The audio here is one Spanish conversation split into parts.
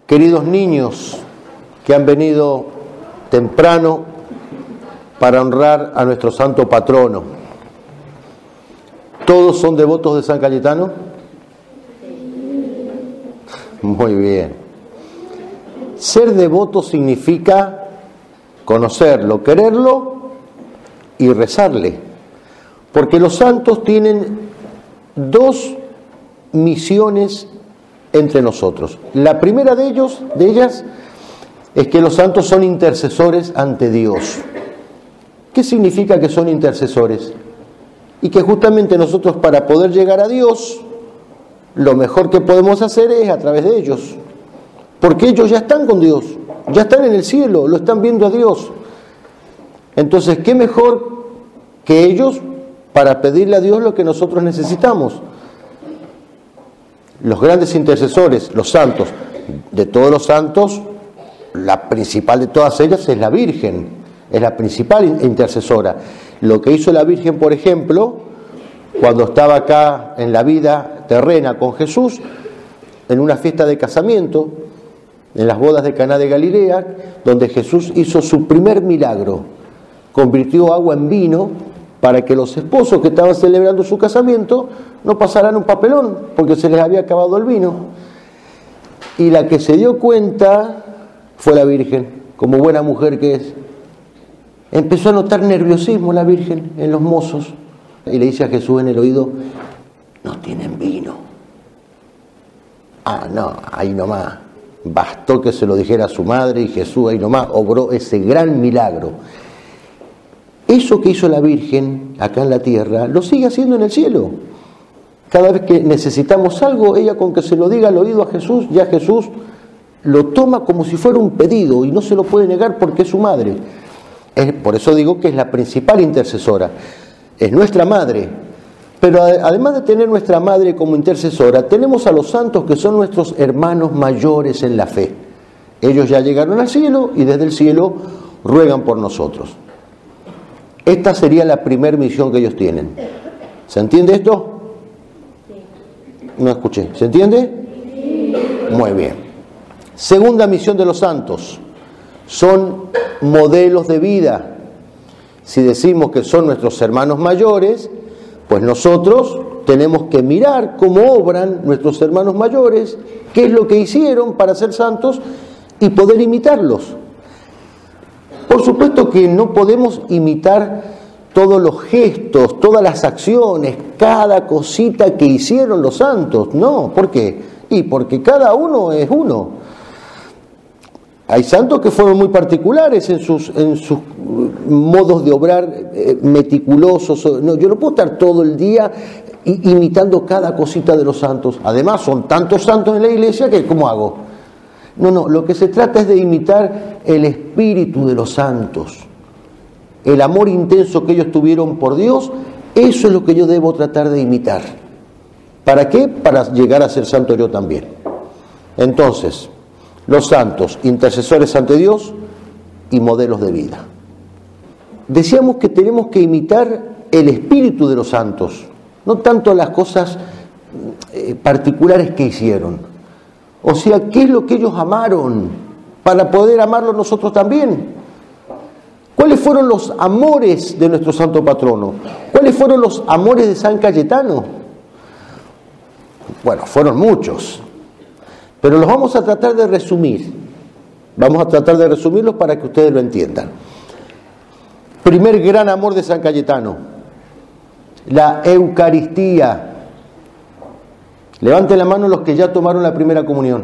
queridos niños que han venido temprano para honrar a nuestro santo patrono. ¿Todos son devotos de San Cayetano? Muy bien. Ser devoto significa conocerlo, quererlo y rezarle. Porque los santos tienen dos misiones entre nosotros. La primera de ellas es que los santos son intercesores ante Dios. ¿Qué significa que son intercesores? Y que justamente nosotros, para poder llegar a Dios, lo mejor que podemos hacer es a través de ellos. Porque ellos ya están con Dios, ya están en el cielo, lo están viendo a Dios. Entonces, ¿qué mejor que ellos para pedirle a Dios lo que nosotros necesitamos? Los grandes intercesores, los santos, de todos los santos, la principal de todas ellas es la Virgen, es la principal intercesora. Lo que hizo la Virgen, por ejemplo, cuando estaba acá en la vida terrena con Jesús, en una fiesta de casamiento, en las bodas de Caná de Galilea, donde Jesús hizo su primer milagro, convirtió agua en vino para que los esposos que estaban celebrando su casamiento no pasaran un papelón, porque se les había acabado el vino. Y la que se dio cuenta fue la Virgen, como buena mujer que es. Empezó a notar nerviosismo la Virgen en los mozos, y le dice a Jesús en el oído: no tienen vino. Ah, no, ahí nomás. Bastó que se lo dijera a su madre y Jesús ahí nomás obró ese gran milagro. Eso que hizo la Virgen acá en la tierra, lo sigue haciendo en el cielo. Cada vez que necesitamos algo, ella con que se lo diga al oído a Jesús, ya Jesús lo toma como si fuera un pedido y no se lo puede negar porque es su madre. Por eso digo que es la principal intercesora, es nuestra madre. Pero además de tener nuestra madre como intercesora, tenemos a los santos que son nuestros hermanos mayores en la fe. Ellos ya llegaron al cielo y desde el cielo ruegan por nosotros. Esta sería la primera misión que ellos tienen. ¿Se entiende esto? No escuché. ¿Se entiende? Muy bien. Segunda misión de los santos. Son modelos de vida. Si decimos que son nuestros hermanos mayores, pues nosotros tenemos que mirar cómo obran nuestros hermanos mayores, qué es lo que hicieron para ser santos y poder imitarlos. Por supuesto que no podemos imitar todos los gestos, todas las acciones, cada cosita que hicieron los santos. No, ¿por qué? Y porque cada uno es uno. Hay santos que fueron muy particulares en sus modos de obrar meticulosos. No, yo no puedo estar todo el día imitando cada cosita de los santos. Además, son tantos santos en la iglesia que ¿cómo hago? No, lo que se trata es de imitar el espíritu de los santos. El amor intenso que ellos tuvieron por Dios, eso es lo que yo debo tratar de imitar. ¿Para qué? Para llegar a ser santo yo también. Entonces, los santos, intercesores ante Dios y modelos de vida. Decíamos que tenemos que imitar el espíritu de los santos, no tanto las cosas particulares que hicieron. O sea, ¿qué es lo que ellos amaron para poder amarlo nosotros también? ¿Cuáles fueron los amores de nuestro santo patrono? ¿Cuáles fueron los amores de San Cayetano? Bueno, fueron muchos, pero los vamos a tratar de resumir. Vamos a tratar de resumirlos para que ustedes lo entiendan. Primer gran amor de San Cayetano, la Eucaristía. Levanten la mano los que ya tomaron la primera comunión.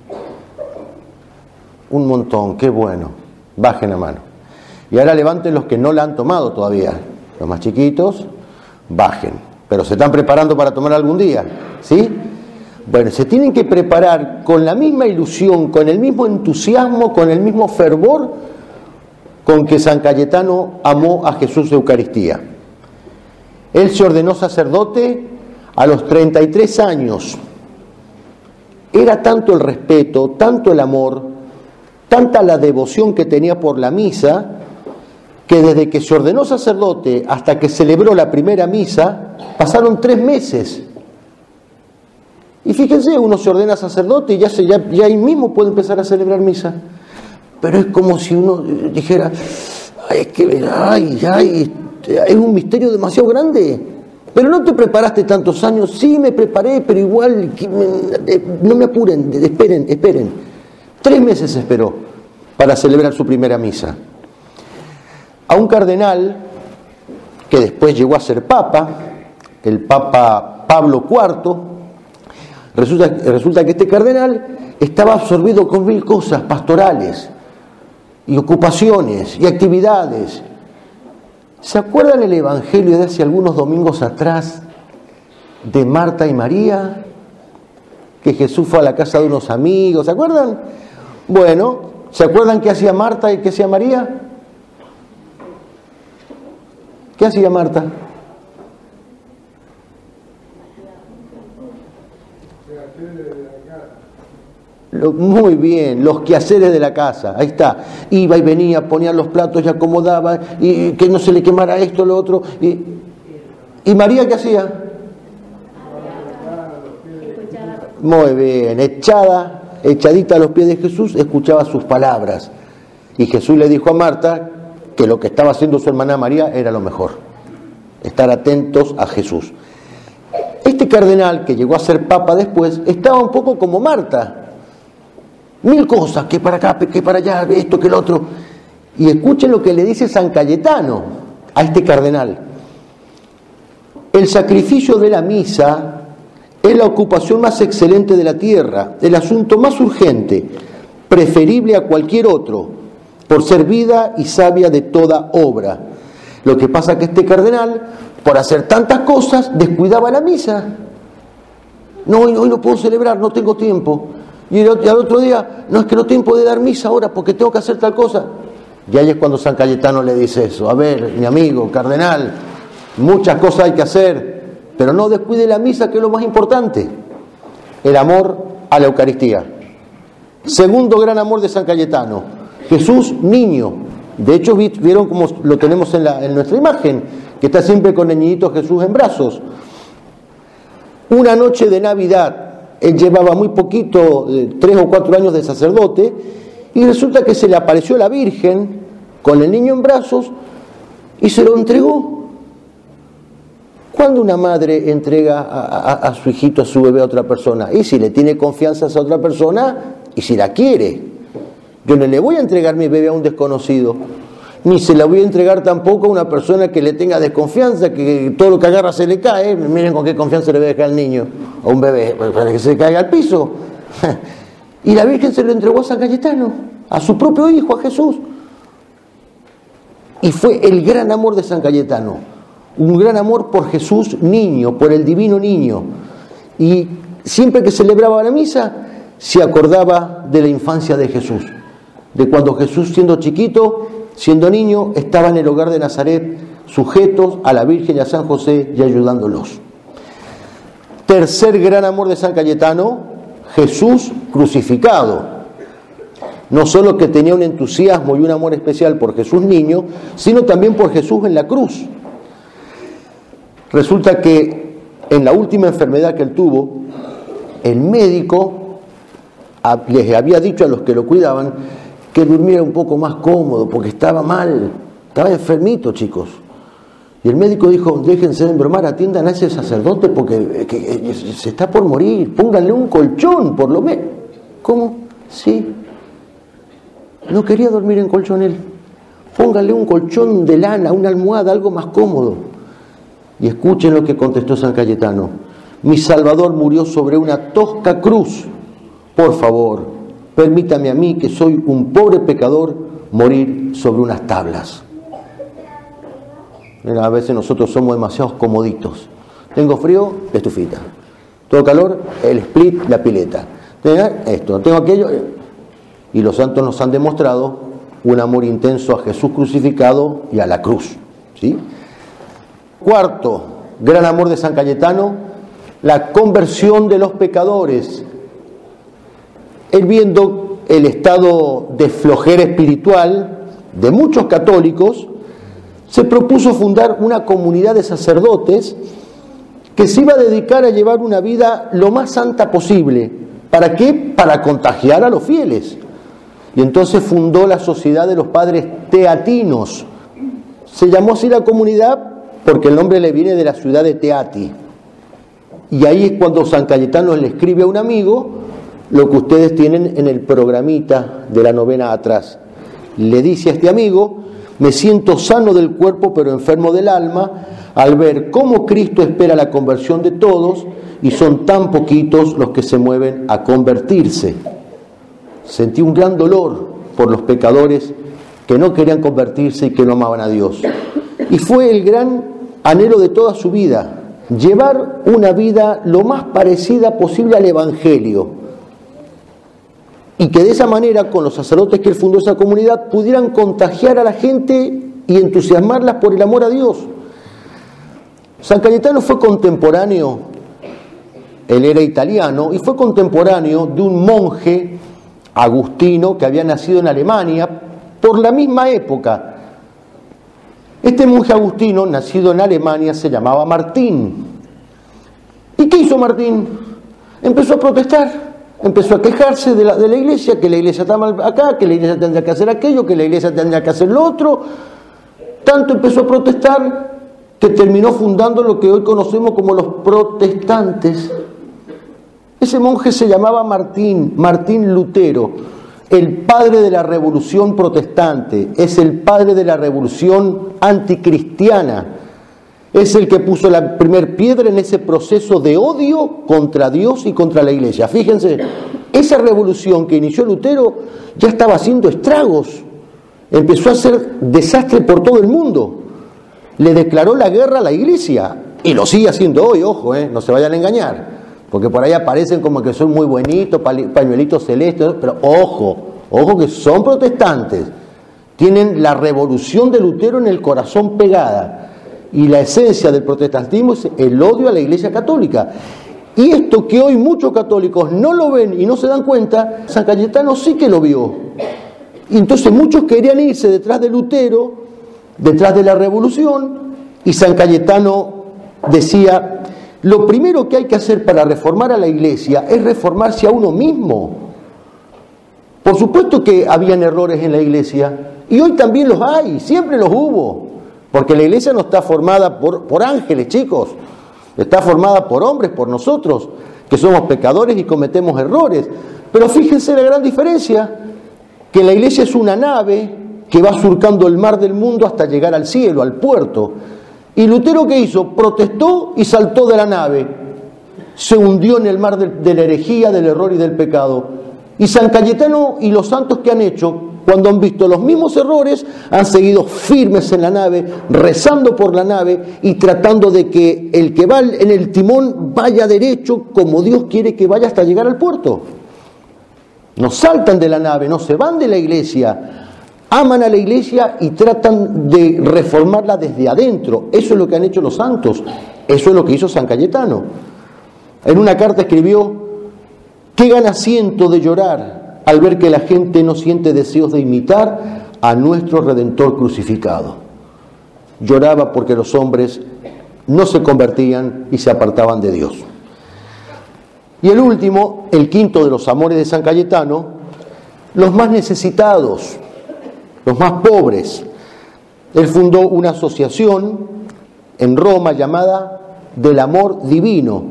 Un montón, qué bueno. Bajen la mano. Y ahora levanten los que no la han tomado todavía. Los más chiquitos, bajen. Pero se están preparando para tomar algún día, ¿sí? Bueno, se tienen que preparar con la misma ilusión, con el mismo entusiasmo, con el mismo fervor con que San Cayetano amó a Jesús de Eucaristía. Él se ordenó sacerdote a los 33 años. Era tanto el respeto, tanto el amor, tanta la devoción que tenía por la misa, que desde que se ordenó sacerdote hasta que celebró la primera misa, pasaron 3 meses. Y fíjense, uno se ordena sacerdote y ya ahí mismo puede empezar a celebrar misa. Pero es como si uno dijera, es un misterio demasiado grande. Pero no te preparaste tantos años. Sí, me preparé, pero igual, no me apuren, esperen. 3 meses esperó para celebrar su primera misa. A un cardenal que después llegó a ser papa, el Papa Pablo IV, resulta que este cardenal estaba absorbido con 1000 cosas pastorales y ocupaciones y actividades. ¿Se acuerdan el evangelio de hace algunos domingos atrás de Marta y María? Que Jesús fue a la casa de unos amigos, ¿se acuerdan? Bueno, ¿se acuerdan qué hacía Marta y qué hacía María? ¿Qué hacía Marta? Muy bien, los quehaceres de la casa, ahí está. Iba y venía, ponía los platos y acomodaba, y que no se le quemara esto, lo otro. ¿Y María qué hacía? Muy bien, echadita a los pies de Jesús, escuchaba sus palabras. Y Jesús le dijo a Marta que lo que estaba haciendo su hermana María era lo mejor, estar atentos a Jesús. Este cardenal, que llegó a ser papa después, estaba un poco como Marta. 1000 cosas, que para acá, que para allá, esto, que el otro. Y escuchen lo que le dice San Cayetano a este cardenal. El sacrificio de la misa es la ocupación más excelente de la tierra, el asunto más urgente, preferible a cualquier otro, por ser vida y savia de toda obra. Lo que pasa es que este cardenal, por hacer tantas cosas, descuidaba la misa. No, hoy no puedo celebrar, no tengo tiempo. Y al otro día, no, es que no tengo de dar misa ahora porque tengo que hacer tal cosa. Y ahí es cuando San Cayetano le dice eso. A ver, mi amigo, cardenal, muchas cosas hay que hacer, pero no descuide la misa, que es lo más importante. El amor a la Eucaristía. Segundo gran amor de San Cayetano, Jesús niño. De hecho, vieron como lo tenemos en nuestra imagen, que está siempre con el niñito Jesús en brazos. Una noche de Navidad, él llevaba muy poquito, 3 o 4 años de sacerdote, y resulta que se le apareció la Virgen con el niño en brazos y se lo entregó. ¿Cuándo una madre entrega a su hijito, a su bebé a otra persona? Y si le tiene confianza a esa otra persona y si la quiere. Yo no le voy a entregar mi bebé a un desconocido, ni se la voy a entregar tampoco a una persona que le tenga desconfianza, que todo lo que agarra se le cae. Miren con qué confianza le voy a dejar al niño, a un bebé, para que se caiga al piso. Y la Virgen se lo entregó a San Cayetano, a su propio hijo, a Jesús. Y fue el gran amor de San Cayetano, un gran amor por Jesús niño, por el divino niño. Y siempre que celebraba la misa, se acordaba de la infancia de Jesús, de cuando Jesús, siendo chiquito, siendo niño, estaba en el hogar de Nazaret, sujetos a la Virgen y a San José y ayudándolos. Tercer gran amor de San Cayetano, Jesús crucificado. No solo que tenía un entusiasmo y un amor especial por Jesús niño, sino también por Jesús en la cruz. Resulta que en la última enfermedad que él tuvo, el médico les había dicho a los que lo cuidaban que durmiera un poco más cómodo, porque estaba mal, estaba enfermito, chicos. Y el médico dijo, déjense de embromar, atiendan a ese sacerdote porque se está por morir, pónganle un colchón, por lo menos. ¿Cómo? Sí. No quería dormir en colchón él. Pónganle un colchón de lana, una almohada, algo más cómodo. Y escuchen lo que contestó San Cayetano. Mi Salvador murió sobre una tosca cruz. Por favor, permítame a mí, que soy un pobre pecador, morir sobre unas tablas. A veces nosotros somos demasiados comoditos. Tengo frío, la estufita. Tengo calor, el split, la pileta. Tengo esto, tengo aquello. Y los santos nos han demostrado un amor intenso a Jesús crucificado y a la cruz. ¿Sí? Cuarto, gran amor de San Cayetano, la conversión de los pecadores. Él, viendo el estado de flojera espiritual de muchos católicos, se propuso fundar una comunidad de sacerdotes que se iba a dedicar a llevar una vida lo más santa posible. ¿Para qué? Para contagiar a los fieles. Y entonces fundó la Sociedad de los Padres Teatinos. Se llamó así la comunidad porque el nombre le viene de la ciudad de Teati. Y ahí es cuando San Cayetano le escribe a un amigo lo que ustedes tienen en el programita de la novena atrás. Le dice a este amigo: me siento sano del cuerpo pero enfermo del alma al ver cómo Cristo espera la conversión de todos y son tan poquitos los que se mueven a convertirse. Sentí un gran dolor por los pecadores que no querían convertirse y que no amaban a Dios. Y fue el gran anhelo de toda su vida, llevar una vida lo más parecida posible al Evangelio. Y que de esa manera, con los sacerdotes que él fundó esa comunidad, pudieran contagiar a la gente y entusiasmarlas por el amor a Dios. San Cayetano fue contemporáneo, él era italiano, y fue contemporáneo de un monje agustino que había nacido en Alemania por la misma época. Este monje agustino, nacido en Alemania, se llamaba Martín. ¿Y qué hizo Martín? Empezó a protestar, empezó a quejarse de la iglesia, que la iglesia está mal acá, que la iglesia tendría que hacer aquello, que la iglesia tendría que hacer lo otro. Tanto empezó a protestar que terminó fundando lo que hoy conocemos como los protestantes. Ese monje se llamaba Martín Lutero, el padre de la revolución protestante, es el padre de la revolución anticristiana, es el que puso la primer piedra en ese proceso de odio contra Dios y contra la iglesia. Fíjense, esa revolución que inició Lutero ya estaba haciendo estragos, empezó a hacer desastre por todo el mundo, le declaró la guerra a la iglesia y lo sigue haciendo hoy, ojo, no se vayan a engañar, porque por ahí aparecen como que son muy buenitos, pañuelitos celestes, pero ojo que son protestantes, tienen la revolución de Lutero en el corazón pegada, y la esencia del protestantismo es el odio a la Iglesia Católica. Y esto que hoy muchos católicos no lo ven y no se dan cuenta, San Cayetano sí que lo vio. Y entonces muchos querían irse detrás de Lutero, detrás de la revolución, y San Cayetano decía: lo primero que hay que hacer para reformar a la Iglesia es reformarse a uno mismo. Por supuesto que habían errores en la Iglesia, y hoy también los hay, siempre los hubo, porque la Iglesia no está formada por ángeles, chicos, está formada por hombres, por nosotros, que somos pecadores y cometemos errores. Pero fíjense la gran diferencia, que la Iglesia es una nave que va surcando el mar del mundo hasta llegar al cielo, al puerto. ¿Y Lutero qué hizo? Protestó y saltó de la nave, se hundió en el mar de la herejía, del error y del pecado. Y San Cayetano y los santos que han hecho, cuando han visto los mismos errores, han seguido firmes en la nave, rezando por la nave y tratando de que el que va en el timón vaya derecho como Dios quiere que vaya hasta llegar al puerto. No saltan de la nave, no se van de la iglesia, aman a la iglesia y tratan de reformarla desde adentro. Eso es lo que han hecho los santos, eso es lo que hizo San Cayetano. En una carta escribió: ¿qué gana siento de llorar al ver que la gente no siente deseos de imitar a nuestro Redentor crucificado? Lloraba porque los hombres no se convertían y se apartaban de Dios. Y el último, el quinto de los amores de San Cayetano, los más necesitados, los más pobres. Él fundó una asociación en Roma llamada del Amor Divino.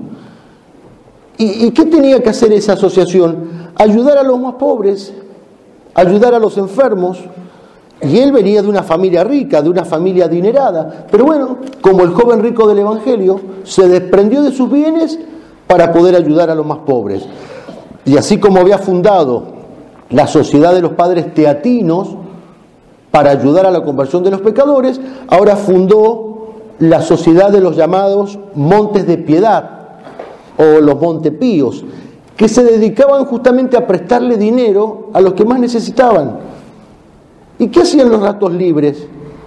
¿Y qué tenía que hacer esa asociación? Ayudar a los más pobres, ayudar a los enfermos. Y él venía de una familia rica, de una familia adinerada, pero bueno, como el joven rico del Evangelio, se desprendió de sus bienes para poder ayudar a los más pobres. Y así como había fundado la Sociedad de los Padres Teatinos para ayudar a la conversión de los pecadores, ahora fundó la Sociedad de los llamados Montes de Piedad, o los Montepíos, que se dedicaban justamente a prestarle dinero a los que más necesitaban. ¿Y qué hacían los ratos libres?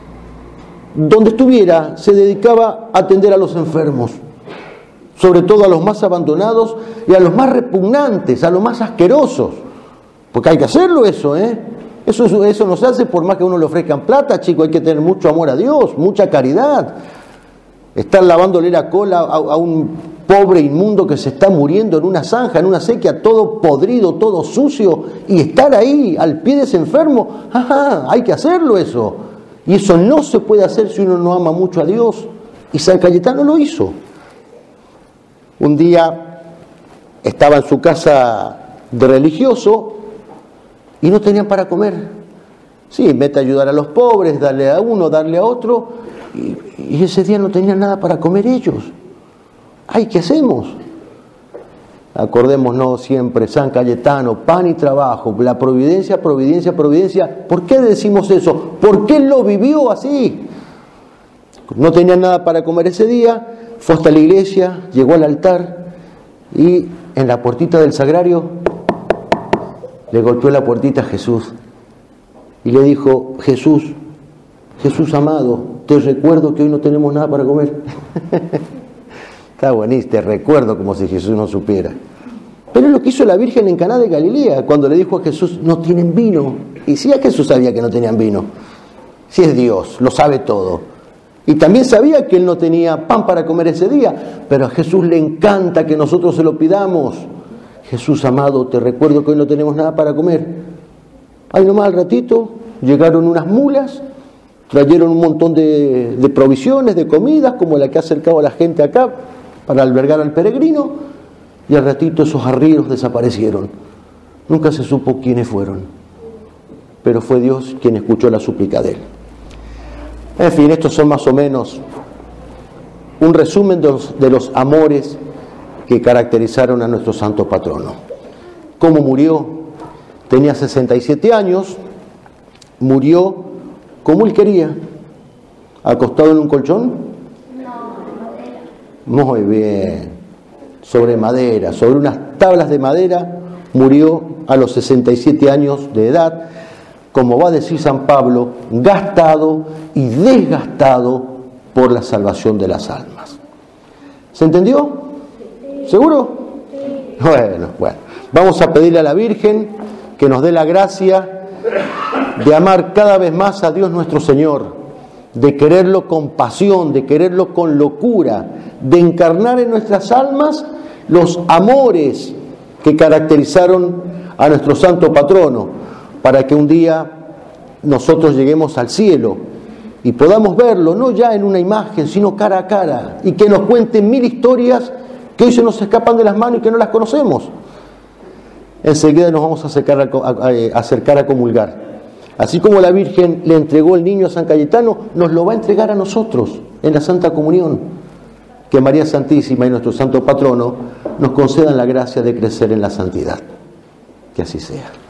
Donde estuviera, se dedicaba a atender a los enfermos, sobre todo a los más abandonados y a los más repugnantes, a los más asquerosos. Porque hay que hacerlo eso, Eso no se hace por más que a uno le ofrezcan plata, chico, hay que tener mucho amor a Dios, mucha caridad. estar lavándole la cola a un pobre inmundo que se está muriendo en una zanja, en una sequía, todo podrido, todo sucio, y estar ahí al pie de ese enfermo, hay que hacerlo eso. Y eso no se puede hacer si uno no ama mucho a Dios. Y San Cayetano lo hizo. Un día estaba en su casa de religioso y no tenían para comer. Sí, mete a ayudar a los pobres, darle a uno, darle a otro, y ese día no tenían nada para comer ellos. ¡Ay, qué hacemos! Acordémonos siempre, San Cayetano, pan y trabajo, la providencia, providencia, providencia. ¿Por qué decimos eso? Porque él lo vivió así. No tenían nada para comer ese día, fue hasta la iglesia, llegó al altar y en la puertita del sagrario le golpeó la puertita a Jesús y le dijo: Jesús, Jesús amado, te recuerdo que hoy no tenemos nada para comer. Está buenísimo, te recuerdo, como si Jesús no supiera. Pero es lo que hizo la Virgen en Caná de Galilea, cuando le dijo a Jesús: no tienen vino. Y sí, a Jesús sabía que no tenían vino. Si es Dios, lo sabe todo. Y también sabía que él no tenía pan para comer ese día, pero a Jesús le encanta que nosotros se lo pidamos. Jesús amado, te recuerdo que hoy no tenemos nada para comer. Ahí nomás al ratito llegaron unas mulas, trajeron un montón de provisiones, de comidas, como la que ha acercado a la gente acá para albergar al peregrino, y al ratito esos arrieros desaparecieron. Nunca se supo quiénes fueron, pero fue Dios quien escuchó la súplica de él. En fin, estos son más o menos un resumen de los amores que caracterizaron a nuestro santo patrono. ¿Cómo murió? Tenía 67 años, murió como él quería, acostado en un colchón. Muy bien, sobre madera, sobre unas tablas de madera, murió a los 67 años de edad, como va a decir San Pablo, gastado y desgastado por la salvación de las almas. ¿Se entendió? ¿Seguro? Bueno, vamos a pedirle a la Virgen que nos dé la gracia de amar cada vez más a Dios nuestro Señor, de quererlo con pasión, de quererlo con locura, de encarnar en nuestras almas los amores que caracterizaron a nuestro santo patrono, para que un día nosotros lleguemos al cielo y podamos verlo, no ya en una imagen, sino cara a cara, y que nos cuenten 1000 historias que hoy se nos escapan de las manos y que no las conocemos. Enseguida nos vamos a acercar a comulgar. Así como la Virgen le entregó el niño a San Cayetano, nos lo va a entregar a nosotros en la Santa Comunión. Que María Santísima y nuestro santo patrono nos concedan la gracia de crecer en la santidad. Que así sea.